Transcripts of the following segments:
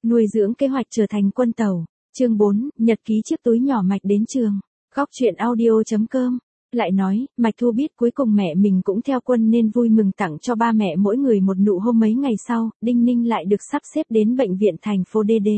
Nuôi dưỡng kế hoạch trở thành quân tàu. Chương 4, nhật ký chiếc túi nhỏ Mạch đến trường. Góc truyện audio.com. Lại nói, Mạch Thu biết cuối cùng mẹ mình cũng theo quân nên vui mừng tặng cho ba mẹ mỗi người một nụ hôn. Mấy ngày sau, Đinh Ninh lại được sắp xếp đến bệnh viện thành phố DD.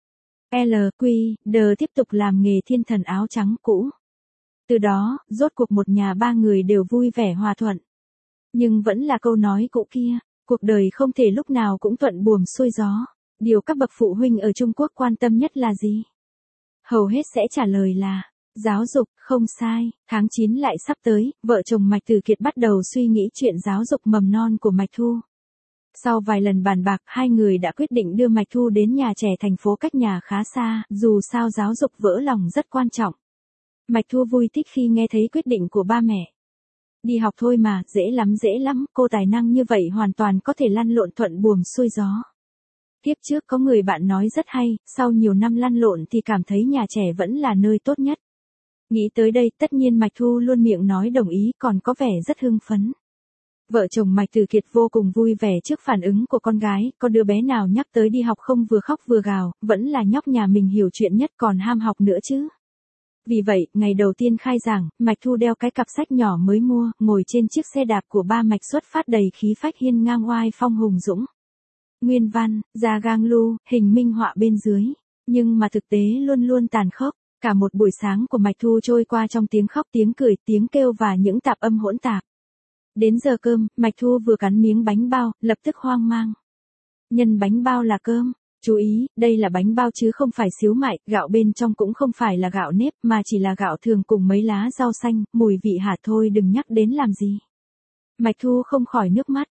Tiếp tục làm nghề thiên thần áo trắng cũ. Từ đó, rốt cuộc một nhà ba người đều vui vẻ hòa thuận. Nhưng vẫn là câu nói cũ kia, cuộc đời không thể lúc nào cũng thuận buồm xuôi gió. Điều các bậc phụ huynh ở Trung Quốc quan tâm nhất là gì? Hầu hết sẽ trả lời là giáo dục. Không sai. Tháng 9 lại sắp tới, vợ chồng Mạch Tử Kiệt bắt đầu suy nghĩ chuyện giáo dục mầm non của Mạch Thu. Sau vài lần bàn bạc, hai người đã quyết định đưa Mạch Thu đến nhà trẻ thành phố cách nhà khá xa, dù sao giáo dục vỡ lòng rất quan trọng. Mạch Thu vui thích khi nghe thấy quyết định của ba mẹ. Đi học thôi mà, dễ lắm, cô tài năng như vậy hoàn toàn có thể lăn lộn thuận buồm xuôi gió. Tiếp trước có người bạn nói rất hay, sau nhiều năm lăn lộn thì cảm thấy nhà trẻ vẫn là nơi tốt nhất. Nghĩ tới đây, tất nhiên Mạch Thu luôn miệng nói đồng ý, còn có vẻ rất hưng phấn. Vợ chồng Mạch Tử Kiệt vô cùng vui vẻ trước phản ứng của con gái, có đứa bé nào nhắc tới đi học không vừa khóc vừa gào, vẫn là nhóc nhà mình hiểu chuyện nhất còn ham học nữa chứ. Vì vậy, ngày đầu tiên khai giảng, Mạch Thu đeo cái cặp sách nhỏ mới mua, ngồi trên chiếc xe đạp của ba Mạch xuất phát đầy khí phách hiên ngang oai phong hùng dũng. Nguyên văn, ra gang lu, hình minh họa bên dưới. Nhưng mà thực tế luôn luôn tàn khốc. Cả một buổi sáng của Mạch Thu trôi qua trong tiếng khóc, tiếng cười, tiếng kêu và những tạp âm hỗn tạp. Đến giờ cơm, Mạch Thu vừa cắn miếng bánh bao, lập tức hoang mang. Nhân bánh bao là cơm. Chú ý, đây là bánh bao chứ không phải xíu mại, gạo bên trong cũng không phải là gạo nếp mà chỉ là gạo thường cùng mấy lá rau xanh, mùi vị hả thôi đừng nhắc đến làm gì. Mạch Thu không khỏi nước mắt.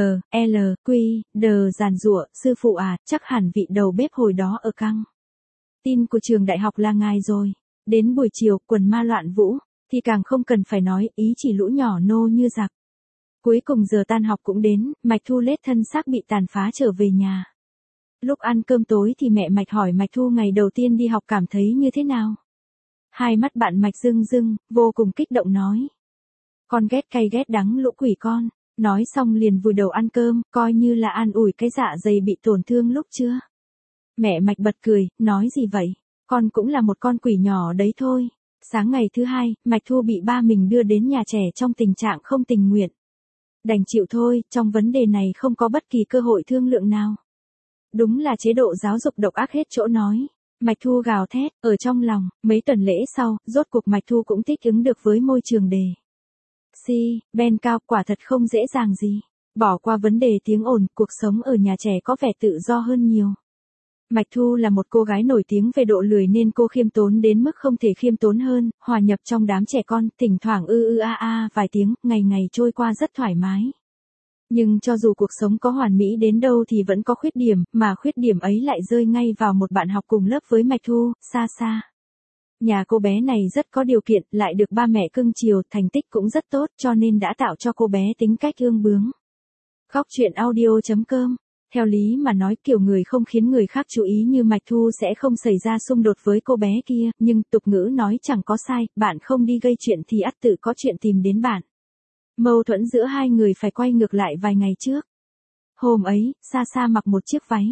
Giàn giụa, sư phụ à, chắc hẳn vị đầu bếp hồi đó ở căng tin của trường đại học là ngài rồi. Đến buổi chiều, quần ma loạn vũ, thì càng không cần phải nói, ý chỉ lũ nhỏ nô như giặc. Cuối cùng giờ tan học cũng đến, Mạch Thu lết thân xác bị tàn phá trở về nhà. Lúc ăn cơm tối thì mẹ Mạch hỏi Mạch Thu ngày đầu tiên đi học cảm thấy như thế nào. Hai mắt bạn Mạch rưng rưng, vô cùng kích động nói. Con ghét cay ghét đắng lũ quỷ con. Nói xong liền vùi đầu ăn cơm, coi như là an ủi cái dạ dày bị tổn thương lúc chưa. Mẹ Mạch bật cười, nói gì vậy? Con cũng là một con quỷ nhỏ đấy thôi. Sáng ngày thứ hai, Mạch Thu bị ba mình đưa đến nhà trẻ trong tình trạng không tình nguyện. Đành chịu thôi, trong vấn đề này không có bất kỳ cơ hội thương lượng nào. Đúng là chế độ giáo dục độc ác hết chỗ nói. Mạch Thu gào thét, ở trong lòng. Mấy tuần lễ sau, rốt cuộc Mạch Thu cũng thích ứng được với môi trường đề. Ben cao quả thật không dễ dàng gì. Bỏ qua vấn đề tiếng ồn, cuộc sống ở nhà trẻ có vẻ tự do hơn nhiều. Mạch Thu là một cô gái nổi tiếng về độ lười nên cô khiêm tốn đến mức không thể khiêm tốn hơn, hòa nhập trong đám trẻ con, thỉnh thoảng vài tiếng, ngày ngày trôi qua rất thoải mái. Nhưng cho dù cuộc sống có hoàn mỹ đến đâu thì vẫn có khuyết điểm, mà khuyết điểm ấy lại rơi ngay vào một bạn học cùng lớp với Mạch Thu, Sa Sa. Nhà cô bé này rất có điều kiện, lại được ba mẹ cưng chiều, thành tích cũng rất tốt cho nên đã tạo cho cô bé tính cách ương bướng. Góc truyện audio.com. Theo lý mà nói kiểu người không khiến người khác chú ý như Mạch Thu sẽ không xảy ra xung đột với cô bé kia, nhưng tục ngữ nói chẳng có sai, bạn không đi gây chuyện thì ắt tự có chuyện tìm đến bạn. Mâu thuẫn giữa hai người phải quay ngược lại vài ngày trước. Hôm ấy, Sa Sa mặc một chiếc váy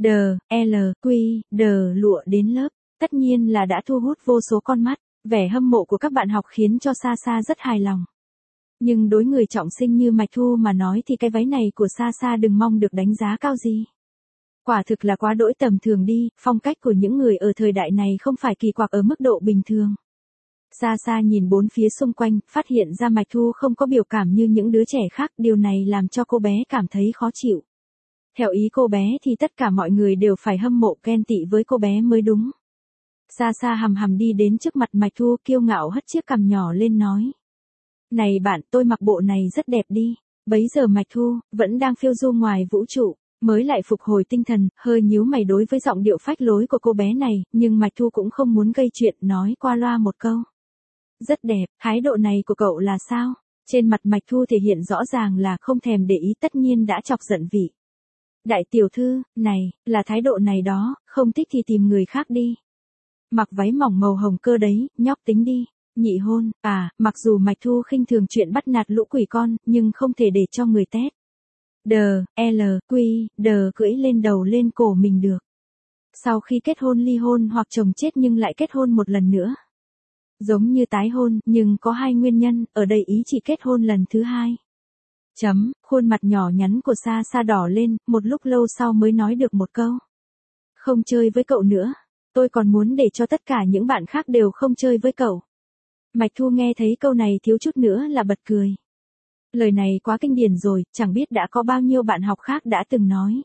lụa đến lớp. Tất nhiên là đã thu hút vô số con mắt, vẻ hâm mộ của các bạn học khiến cho Sa Sa rất hài lòng. Nhưng đối người trọng sinh như Mạch Thu mà nói thì cái váy này của Sa Sa đừng mong được đánh giá cao gì. Quả thực là quá đỗi tầm thường đi, phong cách của những người ở thời đại này không phải kỳ quặc ở mức độ bình thường. Sa Sa nhìn bốn phía xung quanh, phát hiện ra Mạch Thu không có biểu cảm như những đứa trẻ khác, điều này làm cho cô bé cảm thấy khó chịu. Theo ý cô bé thì tất cả mọi người đều phải hâm mộ ghen tị với cô bé mới đúng. Sa Sa hầm đi đến trước mặt Mạch Thu kiêu ngạo hất chiếc cằm nhỏ lên nói. Này bạn, tôi mặc bộ này rất đẹp đi. Bấy giờ Mạch Thu, vẫn đang phiêu du ngoài vũ trụ, mới lại phục hồi tinh thần, hơi nhíu mày đối với giọng điệu phách lối của cô bé này, nhưng Mạch Thu cũng không muốn gây chuyện, nói qua loa một câu. Rất đẹp, thái độ này của cậu là sao? Trên mặt Mạch Thu thể hiện rõ ràng là không thèm để ý, tất nhiên đã chọc giận vị. Đại tiểu thư, này, là thái độ này đó, không thích thì tìm người khác đi. Mặc váy mỏng màu hồng cơ đấy, nhóc tính đi. Nhị hôn, mặc dù Mạch Thu khinh thường chuyện bắt nạt lũ quỷ con, nhưng không thể để cho người tét. Cưỡi lên đầu lên cổ mình được. Sau khi kết hôn ly hôn hoặc chồng chết nhưng lại kết hôn một lần nữa. Giống như tái hôn, nhưng có hai nguyên nhân, ở đây ý chỉ kết hôn lần thứ hai. Khuôn mặt nhỏ nhắn của Sa Sa đỏ lên, một lúc lâu sau mới nói được một câu. Không chơi với cậu nữa. Tôi còn muốn để cho tất cả những bạn khác đều không chơi với cậu. Mạch Thu nghe thấy câu này thiếu chút nữa là bật cười. Lời này quá kinh điển rồi, chẳng biết đã có bao nhiêu bạn học khác đã từng nói.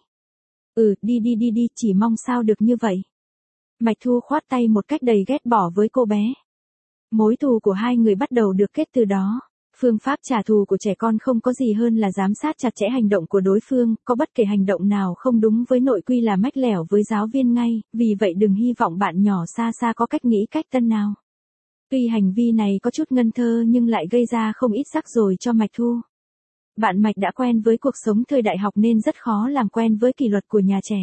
Đi, chỉ mong sao được như vậy. Mạch Thu khoát tay một cách đầy ghét bỏ với cô bé. Mối thù của hai người bắt đầu được kết từ đó. Phương pháp trả thù của trẻ con không có gì hơn là giám sát chặt chẽ hành động của đối phương, có bất kể hành động nào không đúng với nội quy là mách lẻo với giáo viên ngay, vì vậy đừng hy vọng bạn nhỏ Sa Sa có cách nghĩ cách tân nào. Tuy hành vi này có chút ngây thơ nhưng lại gây ra không ít rắc rối cho Mạch Thu. Bạn Mạch đã quen với cuộc sống thời đại học nên rất khó làm quen với kỷ luật của nhà trẻ.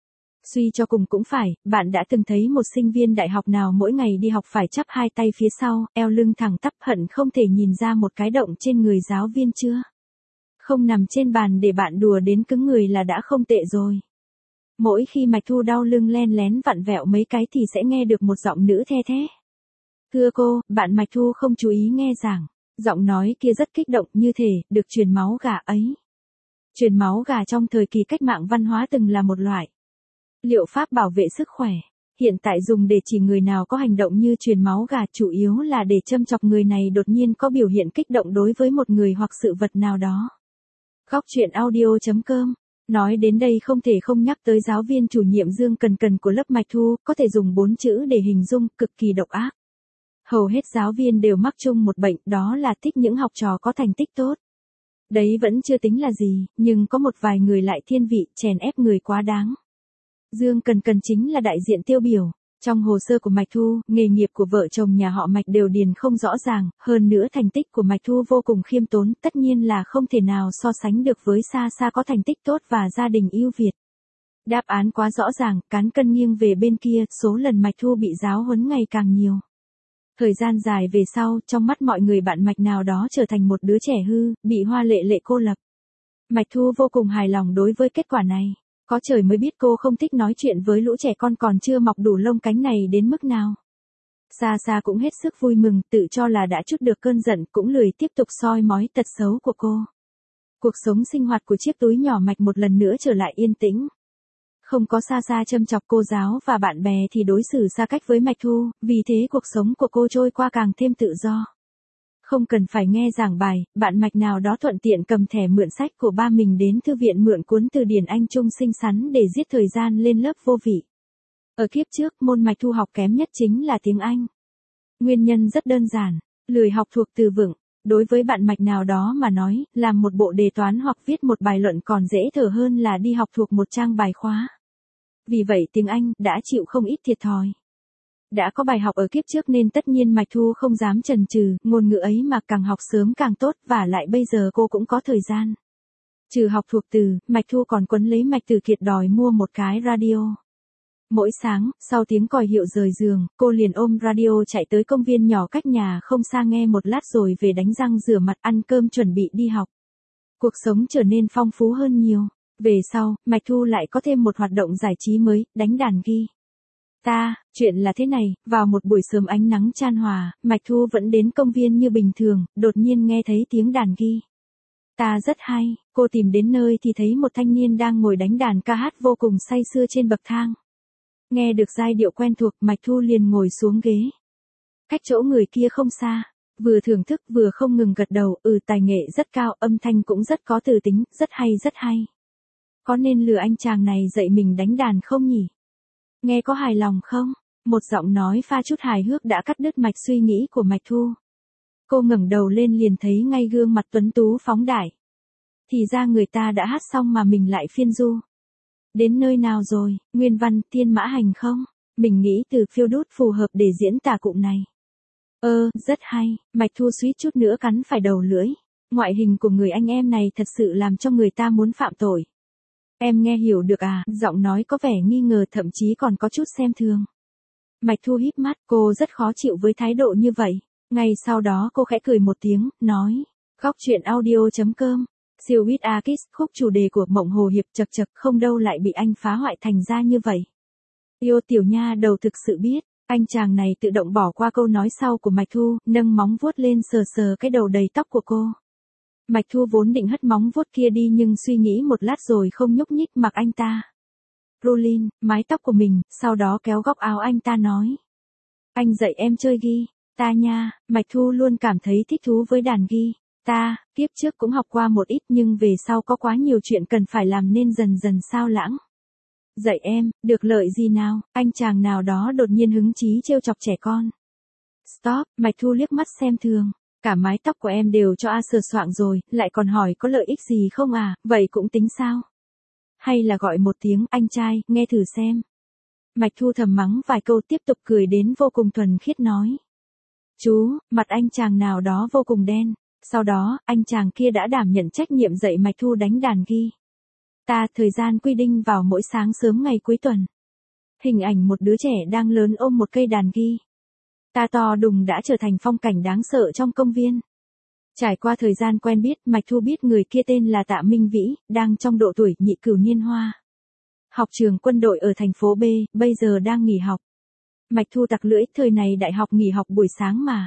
Suy cho cùng cũng phải, bạn đã từng thấy một sinh viên đại học nào mỗi ngày đi học phải chắp hai tay phía sau, eo lưng thẳng tắp hận không thể nhìn ra một cái động trên người giáo viên chưa? Không nằm trên bàn để bạn đùa đến cứng người là đã không tệ rồi. Mỗi khi Mạch Thu đau lưng len lén vặn vẹo mấy cái thì sẽ nghe được một giọng nữ the thé. Thưa cô, bạn Mạch Thu không chú ý nghe giảng. Giọng nói kia rất kích động như thể được truyền máu gà ấy. Truyền máu gà trong thời kỳ cách mạng văn hóa từng là một loại liệu pháp bảo vệ sức khỏe. Hiện tại dùng để chỉ người nào có hành động như truyền máu gà chủ yếu là để châm chọc người này đột nhiên có biểu hiện kích động đối với một người hoặc sự vật nào đó. Góc truyện audio.com. Nói đến đây không thể không nhắc tới giáo viên chủ nhiệm Dương Cần Cần của lớp Mạch Thu, có thể dùng 4 chữ để hình dung, cực kỳ độc ác. Hầu hết giáo viên đều mắc chung một bệnh, đó là thích những học trò có thành tích tốt. Đấy vẫn chưa tính là gì, nhưng có một vài người lại thiên vị, chèn ép người quá đáng. Dương Cần Cần chính là đại diện tiêu biểu. Trong hồ sơ của Mạch Thu, nghề nghiệp của vợ chồng nhà họ Mạch đều điền không rõ ràng, hơn nữa thành tích của Mạch Thu vô cùng khiêm tốn, tất nhiên là không thể nào so sánh được với Sa Sa có thành tích tốt và gia đình ưu việt. Đáp án quá rõ ràng, cán cân nghiêng về bên kia, số lần Mạch Thu bị giáo huấn ngày càng nhiều. Thời gian dài về sau, trong mắt mọi người bạn Mạch nào đó trở thành một đứa trẻ hư, bị hoa lệ lệ cô lập. Mạch Thu vô cùng hài lòng đối với kết quả này. Có trời mới biết cô không thích nói chuyện với lũ trẻ con còn chưa mọc đủ lông cánh này đến mức nào. Sa Sa cũng hết sức vui mừng, tự cho là đã trút được cơn giận, cũng lười tiếp tục soi mói tật xấu của cô. Cuộc sống sinh hoạt của chiếc túi nhỏ Mạch một lần nữa trở lại yên tĩnh. Không có Sa Sa châm chọc cô giáo và bạn bè thì đối xử xa cách với Mạch Thu, vì thế cuộc sống của cô trôi qua càng thêm tự do. Không cần phải nghe giảng bài, bạn Mạch nào đó thuận tiện cầm thẻ mượn sách của ba mình đến thư viện mượn cuốn từ điển Anh Trung xinh xắn để giết thời gian lên lớp vô vị. Ở kiếp trước, môn Mạch Thu học kém nhất chính là tiếng Anh. Nguyên nhân rất đơn giản, lười học thuộc từ vựng. Đối với bạn Mạch nào đó mà nói, làm một bộ đề toán hoặc viết một bài luận còn dễ thở hơn là đi học thuộc một trang bài khóa. Vì vậy tiếng Anh đã chịu không ít thiệt thòi. Đã có bài học ở kiếp trước nên tất nhiên Mạch Thu không dám chần chừ, ngôn ngữ ấy mà càng học sớm càng tốt, và lại bây giờ cô cũng có thời gian. Trừ học thuộc từ, Mạch Thu còn quấn lấy Mạch Tử Kiệt đòi mua một cái radio. Mỗi sáng, sau tiếng còi hiệu rời giường, cô liền ôm radio chạy tới công viên nhỏ cách nhà không xa nghe một lát rồi về đánh răng rửa mặt ăn cơm chuẩn bị đi học. Cuộc sống trở nên phong phú hơn nhiều. Về sau, Mạch Thu lại có thêm một hoạt động giải trí mới, đánh đàn guitar. Chuyện là thế này, vào một buổi sớm ánh nắng chan hòa, Mạch Thu vẫn đến công viên như bình thường, đột nhiên nghe thấy tiếng đàn guitar rất hay, cô tìm đến nơi thì thấy một thanh niên đang ngồi đánh đàn ca hát vô cùng say sưa trên bậc thang. Nghe được giai điệu quen thuộc, Mạch Thu liền ngồi xuống ghế. Cách chỗ người kia không xa, vừa thưởng thức vừa không ngừng gật đầu, tài nghệ rất cao, âm thanh cũng rất có từ tính, rất hay. Có nên lừa anh chàng này dạy mình đánh đàn không nhỉ? Nghe có hài lòng không? Một giọng nói pha chút hài hước đã cắt đứt mạch suy nghĩ của Mạch Thu. Cô ngẩng đầu lên liền thấy ngay gương mặt tuấn tú phóng đại. Thì ra người ta đã hát xong mà mình lại phiên du. Đến nơi nào rồi, nguyên văn, thiên mã hành không? Mình nghĩ từ phiêu đốt phù hợp để diễn tả cụm này. Rất hay, Mạch Thu suýt chút nữa cắn phải đầu lưỡi. Ngoại hình của người anh em này thật sự làm cho người ta muốn phạm tội. Em nghe hiểu được à, giọng nói có vẻ nghi ngờ thậm chí còn có chút xem thường. Mạch Thu híp mắt, cô rất khó chịu với thái độ như vậy. Ngay sau đó cô khẽ cười một tiếng, nói. Góc truyện audio.com. Siêu With A Kiss, khúc chủ đề của Mộng Hồ Hiệp chật không đâu lại bị anh phá hoại thành ra như vậy. Yêu tiểu nha đầu thực sự biết, anh chàng này tự động bỏ qua câu nói sau của Mạch Thu, nâng móng vuốt lên sờ sờ cái đầu đầy tóc của cô. Mạch Thu vốn định hất móng vuốt kia đi nhưng suy nghĩ một lát rồi không nhúc nhích mặc anh ta. Rolin, mái tóc của mình, sau đó kéo góc áo anh ta nói. Anh dạy em chơi ghi, ta nha, Mạch Thu luôn cảm thấy thích thú với đàn ghi. Ta, kiếp trước cũng học qua một ít nhưng về sau có quá nhiều chuyện cần phải làm nên dần dần sao lãng. Dạy em, được lợi gì nào, anh chàng nào đó đột nhiên hứng chí trêu chọc trẻ con. Stop, Mạch Thu liếc mắt xem thường. Cả mái tóc của em đều cho A sờ soạng rồi, lại còn hỏi có lợi ích gì không à, vậy cũng tính sao? Hay là gọi một tiếng anh trai, nghe thử xem. Mạch Thu thầm mắng vài câu tiếp tục cười đến vô cùng thuần khiết nói. Chú, mặt anh chàng nào đó vô cùng đen. Sau đó, anh chàng kia đã đảm nhận trách nhiệm dạy Mạch Thu đánh đàn ghi. Ta, thời gian quy định vào mỗi sáng sớm ngày cuối tuần. Hình ảnh một đứa trẻ đang lớn ôm một cây đàn ghi. Ta to đùng đã trở thành phong cảnh đáng sợ trong công viên. Trải qua thời gian quen biết, Mạch Thu biết người kia tên là Tạ Minh Vĩ, đang trong độ tuổi nhị cửu niên hoa. Học trường quân đội ở thành phố B, bây giờ đang nghỉ học. Mạch Thu tặc lưỡi, thời này đại học nghỉ học buổi sáng mà.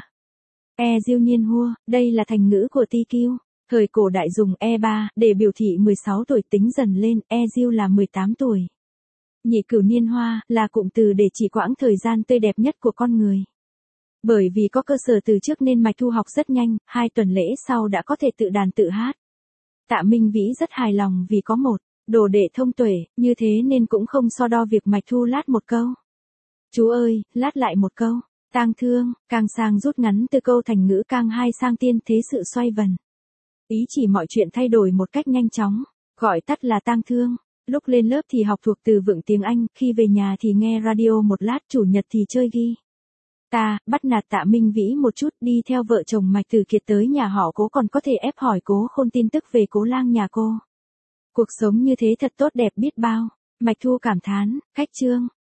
Diêu niên hua, đây là thành ngữ của TQ. Thời cổ đại dùng E3 để biểu thị 16 tuổi tính dần lên, Diêu là 18 tuổi. Nhị cửu niên hoa là cụm từ để chỉ quãng thời gian tươi đẹp nhất của con người. Bởi vì có cơ sở từ trước nên Mạch Thu học rất nhanh, 2 tuần lễ sau đã có thể tự đàn tự hát. Tạ Minh Vĩ rất hài lòng vì có một đồ đệ thông tuệ, như thế nên cũng không so đo việc Mạch Thu lát một câu. Chú ơi, lát lại một câu. Tang thương, càng sang rút ngắn từ câu thành ngữ càng hai sang tiên thế sự xoay vần. Ý chỉ mọi chuyện thay đổi một cách nhanh chóng, gọi tắt là tang thương. Lúc lên lớp thì học thuộc từ vựng tiếng Anh, khi về nhà thì nghe radio một lát, chủ nhật thì chơi ghi. Ta, bắt nạt Tạ Minh Vĩ một chút, đi theo vợ chồng Mạch Tử Kiệt tới nhà họ Cố còn có thể ép hỏi Cố Khôn tin tức về Cố Lang nhà cô. Cuộc sống như thế thật tốt đẹp biết bao, Mạch Thu cảm thán, cách chương.